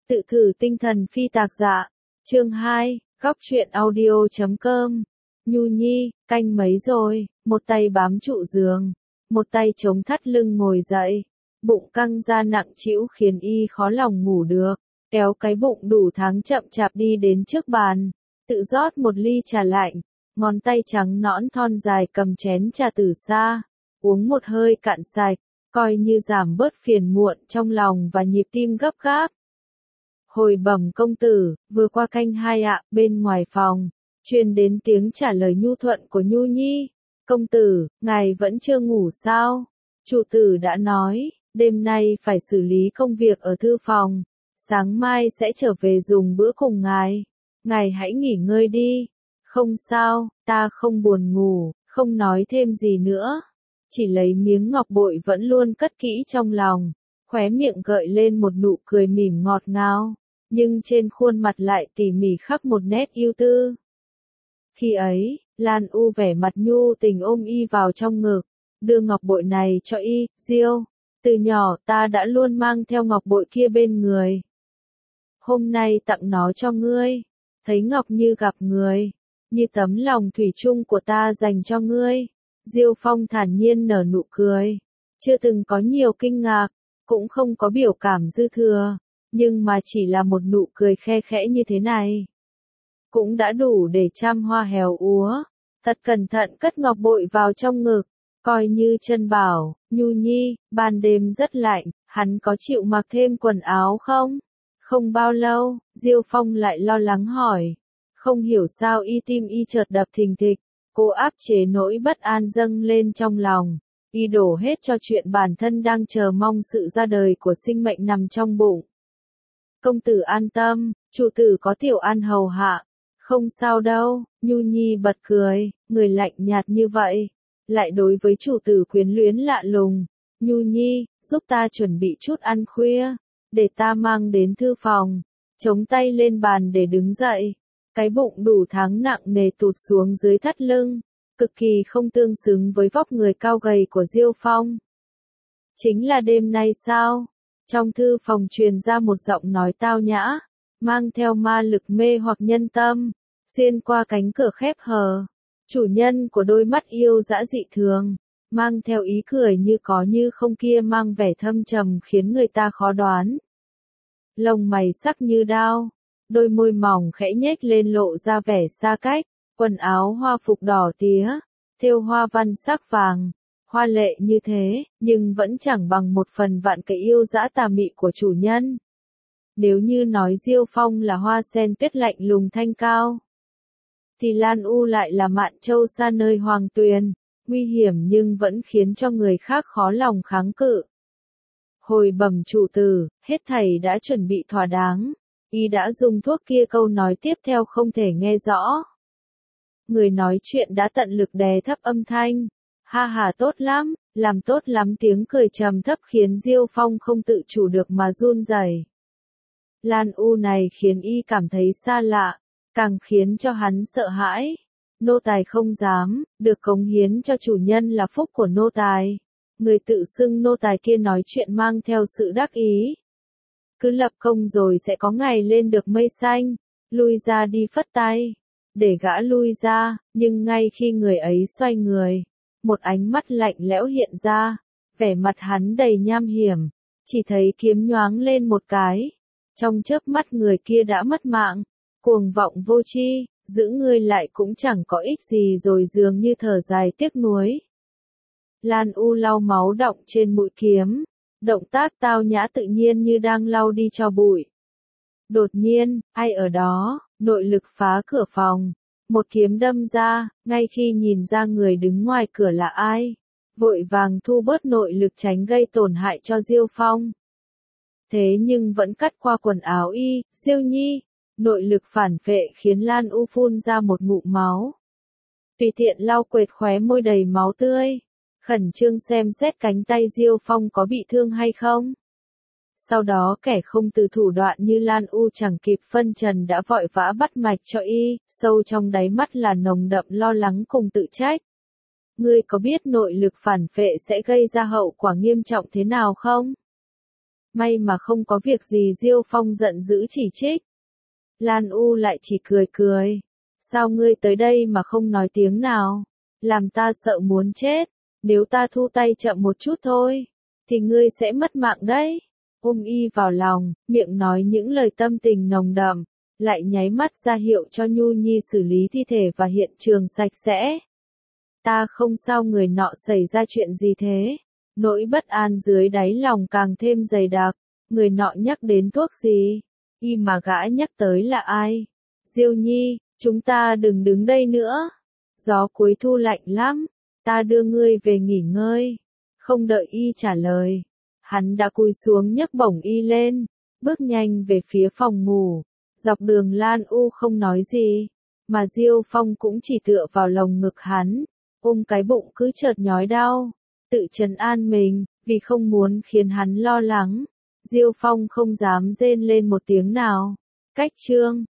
Tự thử tinh thần phi tạc dạ. Chương 2, góc truyện audio.com. Nhu Nhi, canh mấy rồi, một tay bám trụ giường, một tay chống thắt lưng ngồi dậy, bụng căng ra nặng trĩu khiến y khó lòng ngủ được, kéo cái bụng đủ tháng chậm chạp đi đến trước bàn, tự rót một ly trà lạnh, ngón tay trắng nõn thon dài cầm chén trà từ xa, uống một hơi cạn sạch, coi như giảm bớt phiền muộn trong lòng và nhịp tim gấp gáp. Hồi bẩm công tử, vừa qua canh 2 ạ, bên ngoài phòng, truyền đến tiếng trả lời nhu thuận của Nhu Nhi. Công tử, ngài vẫn chưa ngủ sao? Chủ tử đã nói, đêm nay phải xử lý công việc ở thư phòng, sáng mai sẽ trở về dùng bữa cùng ngài. Ngài hãy nghỉ ngơi đi. Không sao, ta không buồn ngủ, không nói thêm gì nữa. Chỉ lấy miếng ngọc bội vẫn luôn cất kỹ trong lòng, khóe miệng gợi lên một nụ cười mỉm ngọt ngào, nhưng trên khuôn mặt lại tỉ mỉ khắc một nét ưu tư. Khi ấy, Lan U vẻ mặt nhu tình ôm y vào trong ngực, đưa ngọc bội này cho y. Diêu, từ nhỏ ta đã luôn mang theo ngọc bội kia bên người. Hôm nay tặng nó cho ngươi, thấy ngọc như gặp người, như tấm lòng thủy chung của ta dành cho ngươi. Diêu Phong thản nhiên nở nụ cười, chưa từng có nhiều kinh ngạc, cũng không có biểu cảm dư thừa, nhưng mà chỉ là một nụ cười khe khẽ như thế này, cũng đã đủ để trăm hoa héo úa. Thật cẩn thận cất ngọc bội vào trong ngực, coi như chân bảo. Nhu Nhi, ban đêm rất lạnh, hắn có chịu mặc thêm quần áo không? Không bao lâu, Diêu Phong lại lo lắng hỏi. Không hiểu sao tim y chợt đập thình thịch, cô áp chế nỗi bất an dâng lên trong lòng, y đổ hết cho chuyện bản thân đang chờ mong sự ra đời của sinh mệnh nằm trong bụng. Công tử an tâm, chủ tử có Tiểu An hầu hạ. Không sao đâu. Nhu Nhi bật cười, người lạnh nhạt như vậy, lại đối với chủ tử quyến luyến lạ lùng. Nhu Nhi, giúp ta chuẩn bị chút ăn khuya, để ta mang đến thư phòng. Chống tay lên bàn để đứng dậy, cái bụng đủ tháng nặng nề tụt xuống dưới thắt lưng, cực kỳ không tương xứng với vóc người cao gầy của Diêu Phong. Chính là đêm nay sao? Trong thư phòng truyền ra một giọng nói tao nhã, mang theo ma lực mê hoặc nhân tâm, xuyên qua cánh cửa khép hờ. Chủ nhân của đôi mắt yêu dã dị thường, mang theo ý cười như có như không kia mang vẻ thâm trầm khiến người ta khó đoán. Lông mày sắc như đao, đôi môi mỏng khẽ nhếch lên lộ ra vẻ xa cách, quần áo hoa phục đỏ tía, thêu hoa văn sắc vàng, hoa lệ như thế, nhưng vẫn chẳng bằng một phần vạn cái yêu dã tà mị của chủ nhân. Nếu như nói Diêu Phong là hoa sen tuyết lạnh lùng thanh cao, thì Lan U lại là mạn châu xa nơi hoàng tuyền, nguy hiểm nhưng vẫn khiến cho người khác khó lòng kháng cự. Hồi bẩm chủ tử, hết thảy đã chuẩn bị thỏa đáng, y đã dùng thuốc kia. Câu nói tiếp theo không thể nghe rõ. Người nói chuyện đã tận lực đè thấp âm thanh. Ha ha, tốt lắm, làm tốt lắm. Tiếng cười trầm thấp khiến Diêu Phong không tự chủ được mà run rẩy. Lan U này khiến y cảm thấy xa lạ, càng khiến cho hắn sợ hãi. Nô tài không dám, được cống hiến cho chủ nhân là phúc của nô tài. Người tự xưng nô tài kia nói chuyện mang theo sự đắc ý. Cứ lập công rồi sẽ có ngày lên được mây xanh. Lui ra đi, phất tay, để gã lui ra, nhưng ngay khi người ấy xoay người, một ánh mắt lạnh lẽo hiện ra, vẻ mặt hắn đầy nham hiểm, chỉ thấy kiếm nhoáng lên một cái. Trong chớp mắt người kia đã mất mạng. Cuồng vọng vô tri, giữ ngươi lại cũng chẳng có ích gì rồi, dường như thở dài tiếc nuối. Lan U lau máu đọng trên mũi kiếm, động tác tao nhã tự nhiên như đang lau đi tro bụi. Đột nhiên, ai ở đó? Nội lực phá cửa phòng, một kiếm đâm ra. Ngay khi nhìn ra người đứng ngoài cửa là ai, vội vàng thu bớt nội lực tránh gây tổn hại cho Diêu Phong. Thế nhưng vẫn cắt qua quần áo y. Diêu Nhi, nội lực phản phệ khiến Lan U phun ra một ngụm máu. Tùy tiện lau quệt khóe môi đầy máu tươi, khẩn trương xem xét cánh tay Diêu Phong có bị thương hay không. Sau đó kẻ không từ thủ đoạn như Lan U chẳng kịp phân trần đã vội vã bắt mạch cho y, sâu trong đáy mắt là nồng đậm lo lắng cùng tự trách. Ngươi có biết nội lực phản phệ sẽ gây ra hậu quả nghiêm trọng thế nào không? May mà không có việc gì. Diêu Phong giận dữ chỉ trích. Lan U lại chỉ cười cười. Sao ngươi tới đây mà không nói tiếng nào? Làm ta sợ muốn chết. Nếu ta thu tay chậm một chút thôi, thì ngươi sẽ mất mạng đấy. Ôm y vào lòng, miệng nói những lời tâm tình nồng đậm, lại nháy mắt ra hiệu cho Nhu Nhi xử lý thi thể và hiện trường sạch sẽ. Ta không sao. Người nọ xảy ra chuyện gì thế? Nỗi bất an dưới đáy lòng càng thêm dày đặc. Người nọ nhắc đến thuốc gì? Y mà gã nhắc tới là ai? Diêu Nhi, chúng ta đừng đứng đây nữa. Gió cuối thu lạnh lắm. Ta đưa ngươi về nghỉ ngơi. Không đợi y trả lời, hắn đã cúi xuống nhấc bổng y lên, bước nhanh về phía phòng ngủ. Dọc đường Lan U không nói gì, mà Diêu Phong cũng chỉ tựa vào lồng ngực hắn, ôm cái bụng cứ chợt nhói đau, tự trấn an mình, vì không muốn khiến hắn lo lắng. Diêu Phong không dám rên lên một tiếng nào. Cách chương